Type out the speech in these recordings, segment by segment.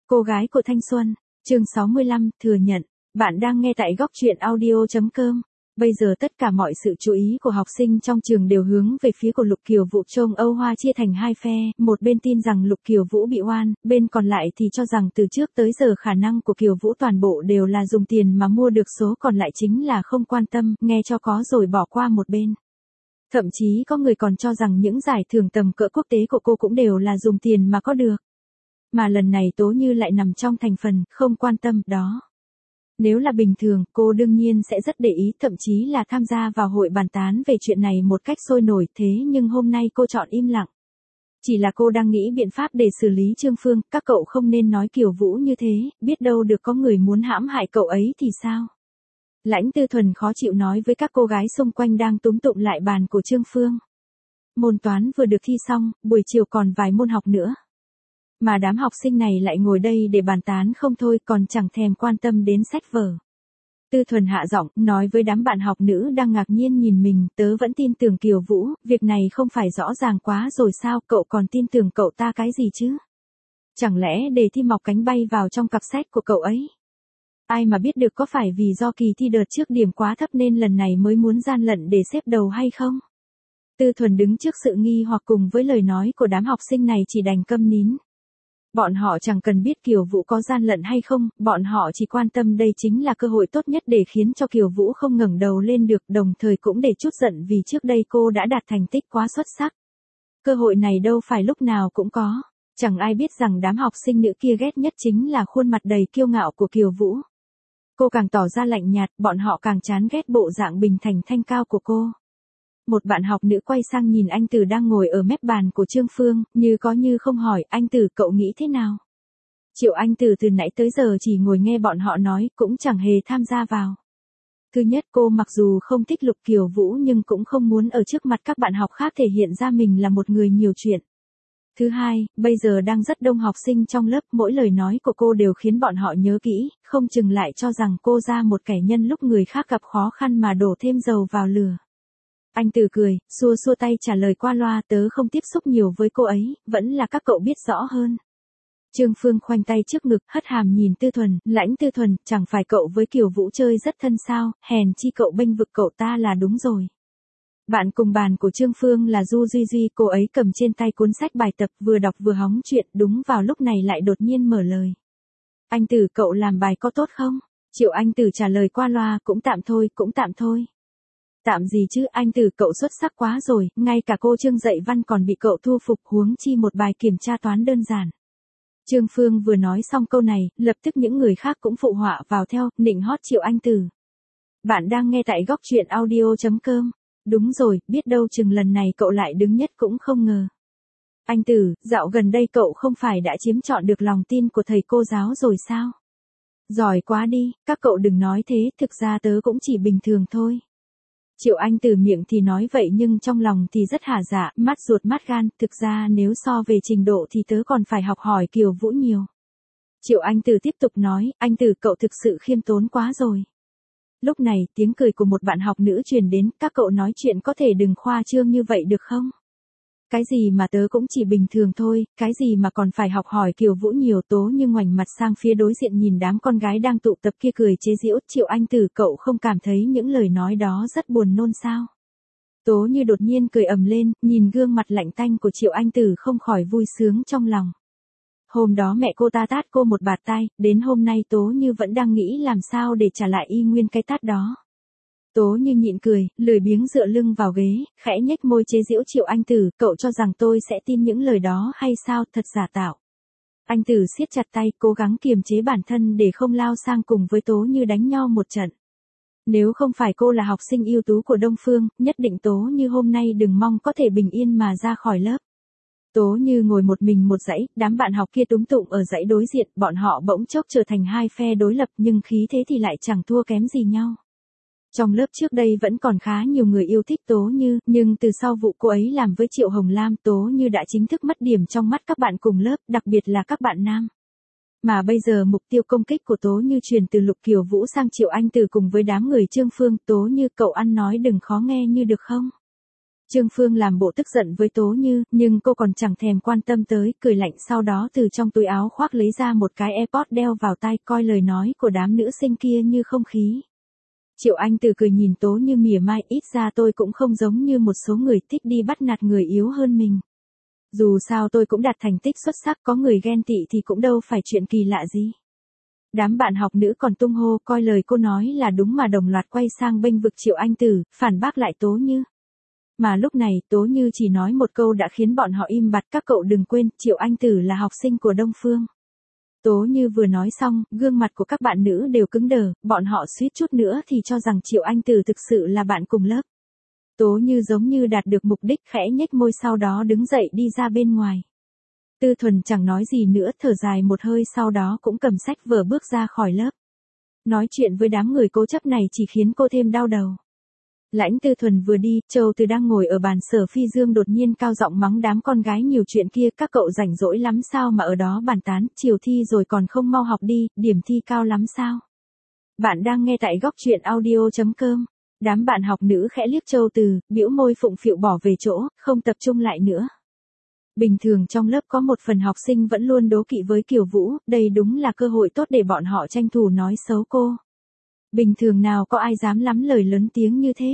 Cô gái của thanh xuân, chương 65, thừa nhận. Bạn đang nghe tại góc truyện audio.com. Bây giờ tất cả mọi sự chú ý của học sinh trong trường đều hướng về phía của Lục Kiều Vũ. Trông Âu Hoa chia thành hai phe, một bên tin rằng Lục Kiều Vũ bị oan, bên còn lại thì cho rằng từ trước tới giờ khả năng của Kiều Vũ toàn bộ đều là dùng tiền mà mua được, số còn lại chính là không quan tâm, nghe cho có rồi bỏ qua một bên. Thậm chí có người còn cho rằng những giải thưởng tầm cỡ quốc tế của cô cũng đều là dùng tiền mà có được. Mà lần này Tố Như lại nằm trong thành phần không quan tâm đó. Nếu là bình thường, cô đương nhiên sẽ rất để ý, thậm chí là tham gia vào hội bàn tán về chuyện này một cách sôi nổi, thế nhưng hôm nay cô chọn im lặng. Chỉ là cô đang nghĩ biện pháp để xử lý Trương Phương, các cậu không nên nói Kiều Vũ như thế, biết đâu được có người muốn hãm hại cậu ấy thì sao? Lãnh Tư Thuần khó chịu nói với các cô gái xung quanh đang túm tụm lại bàn của Trương Phương. Môn toán vừa được thi xong, buổi chiều còn vài môn học nữa. Mà đám học sinh này lại ngồi đây để bàn tán không thôi, còn chẳng thèm quan tâm đến sách vở. Tư Thuần hạ giọng, nói với đám bạn học nữ đang ngạc nhiên nhìn mình, tớ vẫn tin tưởng Kiều Vũ, việc này không phải rõ ràng quá rồi sao, cậu còn tin tưởng cậu ta cái gì chứ? Chẳng lẽ đề thi mọc cánh bay vào trong cặp sách của cậu ấy? Ai mà biết được có phải vì do kỳ thi đợt trước điểm quá thấp nên lần này mới muốn gian lận để xếp đầu hay không? Tư Thuần đứng trước sự nghi hoặc cùng với lời nói của đám học sinh này chỉ đành câm nín. Bọn họ chẳng cần biết Kiều Vũ có gian lận hay không, bọn họ chỉ quan tâm đây chính là cơ hội tốt nhất để khiến cho Kiều Vũ không ngẩng đầu lên được, đồng thời cũng để chút giận vì trước đây cô đã đạt thành tích quá xuất sắc. Cơ hội này đâu phải lúc nào cũng có, chẳng ai biết rằng đám học sinh nữ kia ghét nhất chính là khuôn mặt đầy kiêu ngạo của Kiều Vũ. Cô càng tỏ ra lạnh nhạt, bọn họ càng chán ghét bộ dạng bình thản thanh cao của cô. Một bạn học nữ quay sang nhìn anh Tử đang ngồi ở mép bàn của Trương Phương, như có như không hỏi, anh Tử cậu nghĩ thế nào? Triệu Anh Tử từ nãy tới giờ chỉ ngồi nghe bọn họ nói, cũng chẳng hề tham gia vào. Thứ nhất, cô mặc dù không thích Lục Kiều Vũ nhưng cũng không muốn ở trước mặt các bạn học khác thể hiện ra mình là một người nhiều chuyện. Thứ hai, bây giờ đang rất đông học sinh trong lớp, mỗi lời nói của cô đều khiến bọn họ nhớ kỹ, không chừng lại cho rằng cô ra một kẻ nhân lúc người khác gặp khó khăn mà đổ thêm dầu vào lửa. Anh Tử cười, xua xua tay trả lời qua loa, tớ không tiếp xúc nhiều với cô ấy, vẫn là các cậu biết rõ hơn. Trương Phương khoanh tay trước ngực, hất hàm nhìn Tư Thuần, Lãnh Tư Thuần, chẳng phải cậu với Kiều Vũ chơi rất thân sao, hèn chi cậu bênh vực cậu ta là đúng rồi. Bạn cùng bàn của Trương Phương là Du Duy Duy, cô ấy cầm trên tay cuốn sách bài tập vừa đọc vừa hóng chuyện, đúng vào lúc này lại đột nhiên mở lời. Anh Tử cậu làm bài có tốt không? Triệu Anh Tử trả lời qua loa, cũng tạm thôi, cũng tạm thôi. Tạm gì chứ, anh Tử cậu xuất sắc quá rồi, ngay cả cô Trương dạy văn còn bị cậu thu phục, huống chi một bài kiểm tra toán đơn giản. Trương Phương vừa nói xong câu này, lập tức những người khác cũng phụ họa vào theo, nịnh hót Triệu Anh Tử. Bạn đang nghe tại góc truyện audio.com. Đúng rồi, biết đâu chừng lần này cậu lại đứng nhất cũng không ngờ. Anh Tử, dạo gần đây cậu không phải đã chiếm trọn được lòng tin của thầy cô giáo rồi sao? Giỏi quá đi, các cậu đừng nói thế, thực ra tớ cũng chỉ bình thường thôi. Triệu Anh Tử miệng thì nói vậy nhưng trong lòng thì rất hả dạ, mắt ruột mắt gan, thực ra nếu so về trình độ thì tớ còn phải học hỏi Kiều Vũ nhiều. Triệu Anh Tử tiếp tục nói, anh Tử cậu thực sự khiêm tốn quá rồi. Lúc này, tiếng cười của một bạn học nữ truyền đến, các cậu nói chuyện có thể đừng khoa trương như vậy được không? Cái gì mà tớ cũng chỉ bình thường thôi, cái gì mà còn phải học hỏi Kiều Vũ nhiều. Tố Như ngoảnh mặt sang phía đối diện nhìn đám con gái đang tụ tập kia cười chế giễu, Triệu Anh Tử cậu không cảm thấy những lời nói đó rất buồn nôn sao? Tố Như đột nhiên cười ầm lên, nhìn gương mặt lạnh tanh của Triệu Anh Tử không khỏi vui sướng trong lòng. Hôm đó mẹ cô ta tát cô một bạt tai, đến hôm nay Tố Như vẫn đang nghĩ làm sao để trả lại y nguyên cái tát đó. Tố Như nhịn cười, lười biếng dựa lưng vào ghế, khẽ nhếch môi chế giễu Triệu Anh Tử, cậu cho rằng tôi sẽ tin những lời đó hay sao, thật giả tạo. Anh Tử siết chặt tay, cố gắng kiềm chế bản thân để không lao sang cùng với Tố Như đánh nhau một trận. Nếu không phải cô là học sinh ưu tú của Đông Phương, nhất định Tố Như hôm nay đừng mong có thể bình yên mà ra khỏi lớp. Tố Như ngồi một mình một dãy, đám bạn học kia túm tụm ở dãy đối diện, bọn họ bỗng chốc trở thành hai phe đối lập nhưng khí thế thì lại chẳng thua kém gì nhau. Trong lớp trước đây vẫn còn khá nhiều người yêu thích Tố Như, nhưng từ sau vụ cô ấy làm với Triệu Hồng Lam, Tố Như đã chính thức mất điểm trong mắt các bạn cùng lớp, đặc biệt là các bạn nam. Mà bây giờ mục tiêu công kích của Tố Như chuyển từ Lục Kiều Vũ sang Triệu Anh Tử cùng với đám người Trương Phương. Tố Như cậu ăn nói đừng khó nghe như được không? Trương Phương làm bộ tức giận với Tố Như, nhưng cô còn chẳng thèm quan tâm tới, cười lạnh sau đó từ trong túi áo khoác lấy ra một cái AirPod đeo vào tai, coi lời nói của đám nữ sinh kia như không khí. Triệu Anh Từ cười nhìn Tố Như mỉa mai, ít ra tôi cũng không giống như một số người thích đi bắt nạt người yếu hơn mình. Dù sao tôi cũng đạt thành tích xuất sắc, có người ghen tị thì cũng đâu phải chuyện kỳ lạ gì. Đám bạn học nữ còn tung hô, coi lời cô nói là đúng mà đồng loạt quay sang bênh vực Triệu Anh Từ, phản bác lại Tố Như. Mà lúc này Tố Như chỉ nói một câu đã khiến bọn họ im bặt, các cậu đừng quên, Triệu Anh Tử là học sinh của Đông Phương. Tố Như vừa nói xong, gương mặt của các bạn nữ đều cứng đờ, bọn họ suýt chút nữa thì cho rằng Triệu Anh Tử thực sự là bạn cùng lớp. Tố Như giống như đạt được mục đích, khẽ nhếch môi sau đó đứng dậy đi ra bên ngoài. Tư Thuần chẳng nói gì nữa, thở dài một hơi sau đó cũng cầm sách vở bước ra khỏi lớp. Nói chuyện với đám người cố chấp này chỉ khiến cô thêm đau đầu. Lãnh Tư Thuần vừa đi, Châu Từ đang ngồi ở bàn Sở Phi Dương đột nhiên cao giọng mắng đám con gái nhiều chuyện kia, các cậu rảnh rỗi lắm sao mà ở đó bàn tán, chiều thi rồi còn không mau học đi, điểm thi cao lắm sao? Bạn đang nghe tại góc truyện audio.com. Đám bạn học nữ khẽ liếc Châu Từ, bĩu môi phụng phịu bỏ về chỗ, không tập trung lại nữa. Bình thường trong lớp có một phần học sinh vẫn luôn đố kỵ với Kiều Vũ, đây đúng là cơ hội tốt để bọn họ tranh thủ nói xấu cô. Bình thường nào có ai dám lắm lời lớn tiếng như thế.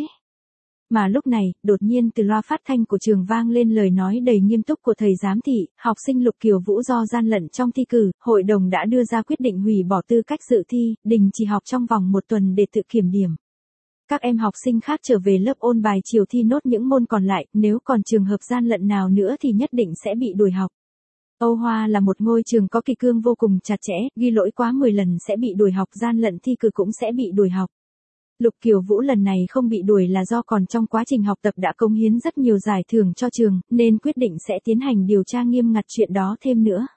Mà lúc này, đột nhiên từ loa phát thanh của trường vang lên lời nói đầy nghiêm túc của thầy giám thị, học sinh Lục Kiều Vũ do gian lận trong thi cử, hội đồng đã đưa ra quyết định hủy bỏ tư cách dự thi, đình chỉ học trong vòng 1 tuần để tự kiểm điểm. Các em học sinh khác trở về lớp ôn bài chiều thi nốt những môn còn lại, nếu còn trường hợp gian lận nào nữa thì nhất định sẽ bị đuổi học. Âu Hoa là một ngôi trường có kỷ cương vô cùng chặt chẽ, ghi lỗi quá 10 lần sẽ bị đuổi học, gian lận thi cử cũng sẽ bị đuổi học. Lục Kiều Vũ lần này không bị đuổi là do còn trong quá trình học tập đã cống hiến rất nhiều giải thưởng cho trường, nên quyết định sẽ tiến hành điều tra nghiêm ngặt chuyện đó thêm nữa.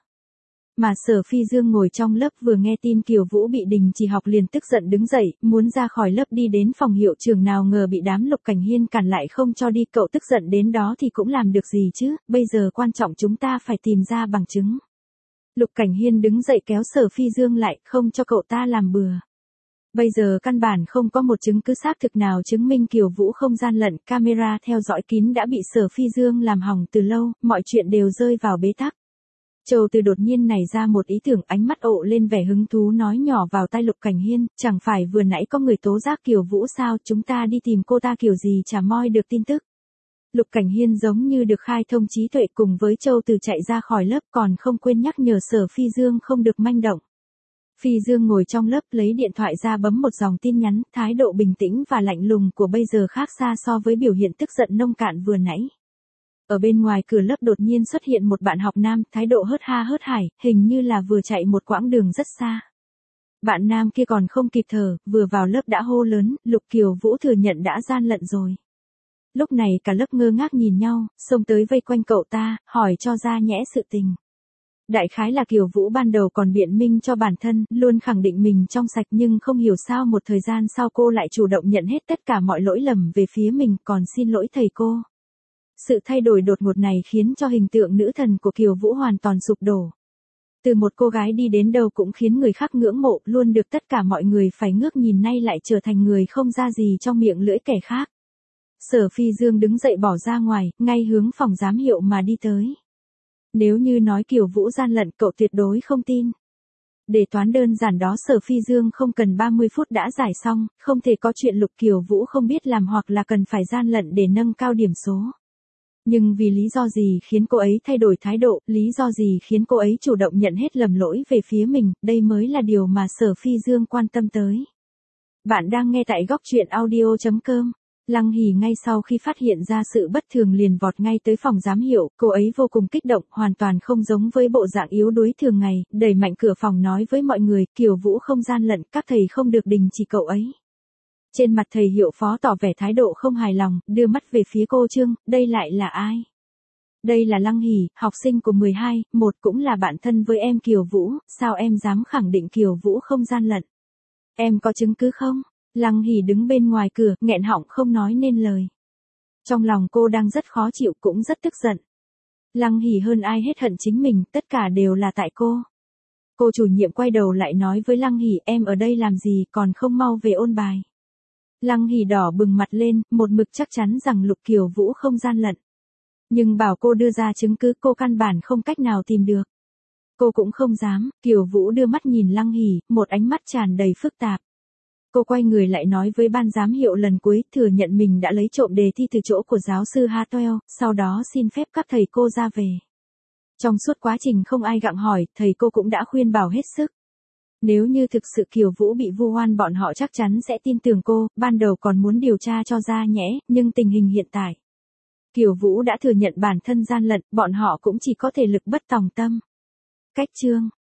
Mà Sở Phi Dương ngồi trong lớp vừa nghe tin Kiều Vũ bị đình chỉ học liền tức giận đứng dậy, muốn ra khỏi lớp đi đến phòng hiệu trưởng, nào ngờ bị đám Lục Cảnh Hiên cản lại không cho đi, cậu tức giận đến đó thì cũng làm được gì chứ, bây giờ quan trọng chúng ta phải tìm ra bằng chứng. Lục Cảnh Hiên đứng dậy kéo Sở Phi Dương lại, không cho cậu ta làm bừa. Bây giờ căn bản không có một chứng cứ xác thực nào chứng minh Kiều Vũ không gian lận, camera theo dõi kín đã bị Sở Phi Dương làm hỏng từ lâu, mọi chuyện đều rơi vào bế tắc. Châu Từ đột nhiên nảy ra một ý tưởng, ánh mắt ộ lên vẻ hứng thú nói nhỏ vào tai Lục Cảnh Hiên, chẳng phải vừa nãy có người tố giác Kiều Vũ sao, chúng ta đi tìm cô ta kiểu gì chả moi được tin tức. Lục Cảnh Hiên giống như được khai thông trí tuệ, cùng với Châu Từ chạy ra khỏi lớp, còn không quên nhắc nhở Sở Phi Dương không được manh động. Phi Dương ngồi trong lớp lấy điện thoại ra bấm một dòng tin nhắn, thái độ bình tĩnh và lạnh lùng của bây giờ khác xa so với biểu hiện tức giận nông cạn vừa nãy. Ở bên ngoài cửa lớp đột nhiên xuất hiện một bạn học nam, thái độ hớt ha hớt hải, hình như là vừa chạy một quãng đường rất xa. Bạn nam kia còn không kịp thở, vừa vào lớp đã hô lớn, Lục Kiều Vũ thừa nhận đã gian lận rồi. Lúc này cả lớp ngơ ngác nhìn nhau, xông tới vây quanh cậu ta, hỏi cho ra nhẽ sự tình. Đại khái là Kiều Vũ ban đầu còn biện minh cho bản thân, luôn khẳng định mình trong sạch, nhưng không hiểu sao một thời gian sau cô lại chủ động nhận hết tất cả mọi lỗi lầm về phía mình, còn xin lỗi thầy cô. Sự thay đổi đột ngột này khiến cho hình tượng nữ thần của Kiều Vũ hoàn toàn sụp đổ. Từ một cô gái đi đến đâu cũng khiến người khác ngưỡng mộ, luôn được tất cả mọi người phải ngước nhìn, nay lại trở thành người không ra gì trong miệng lưỡi kẻ khác. Sở Phi Dương đứng dậy bỏ ra ngoài, ngay hướng phòng giám hiệu mà đi tới. Nếu như nói Kiều Vũ gian lận, cậu tuyệt đối không tin. Đề toán đơn giản đó Sở Phi Dương không cần 30 phút đã giải xong, không thể có chuyện Lục Kiều Vũ không biết làm hoặc là cần phải gian lận để nâng cao điểm số. Nhưng vì lý do gì khiến cô ấy thay đổi thái độ, lý do gì khiến cô ấy chủ động nhận hết lầm lỗi về phía mình, đây mới là điều mà Sở Phi Dương quan tâm tới. Bạn đang nghe tại góc truyện audio.com. Lăng Hỉ ngay sau khi phát hiện ra sự bất thường liền vọt ngay tới phòng giám hiệu, cô ấy vô cùng kích động, hoàn toàn không giống với bộ dạng yếu đuối thường ngày, đẩy mạnh cửa phòng nói với mọi người, Kiều Vũ không gian lận, các thầy không được đình chỉ cậu ấy. Trên mặt thầy hiệu phó tỏ vẻ thái độ không hài lòng, đưa mắt về phía cô Trương, đây lại là ai? Đây là Lăng Hỉ, học sinh của 12, một cũng là bạn thân với em Kiều Vũ, sao em dám khẳng định Kiều Vũ không gian lận? Em có chứng cứ không? Lăng Hỉ đứng bên ngoài cửa, nghẹn họng không nói nên lời. Trong lòng cô đang rất khó chịu, cũng rất tức giận. Lăng Hỉ hơn ai hết hận chính mình, tất cả đều là tại cô. Cô chủ nhiệm quay đầu lại nói với Lăng Hỉ, em ở đây làm gì, còn không mau về ôn bài. Lăng Hỉ đỏ bừng mặt lên, một mực chắc chắn rằng Lục Kiều Vũ không gian lận. Nhưng bảo cô đưa ra chứng cứ cô căn bản không cách nào tìm được. Cô cũng không dám. Kiều Vũ đưa mắt nhìn Lăng Hỉ, một ánh mắt tràn đầy phức tạp. Cô quay người lại nói với ban giám hiệu lần cuối, thừa nhận mình đã lấy trộm đề thi từ chỗ của giáo sư Hartwell, sau đó xin phép các thầy cô ra về. Trong suốt quá trình không ai gặng hỏi, thầy cô cũng đã khuyên bảo hết sức. Nếu như thực sự Kiều Vũ bị vu oan bọn họ chắc chắn sẽ tin tưởng cô, ban đầu còn muốn điều tra cho ra nhẽ, nhưng tình hình hiện tại. Kiều Vũ đã thừa nhận bản thân gian lận, bọn họ cũng chỉ có thể lực bất tòng tâm. Cách chương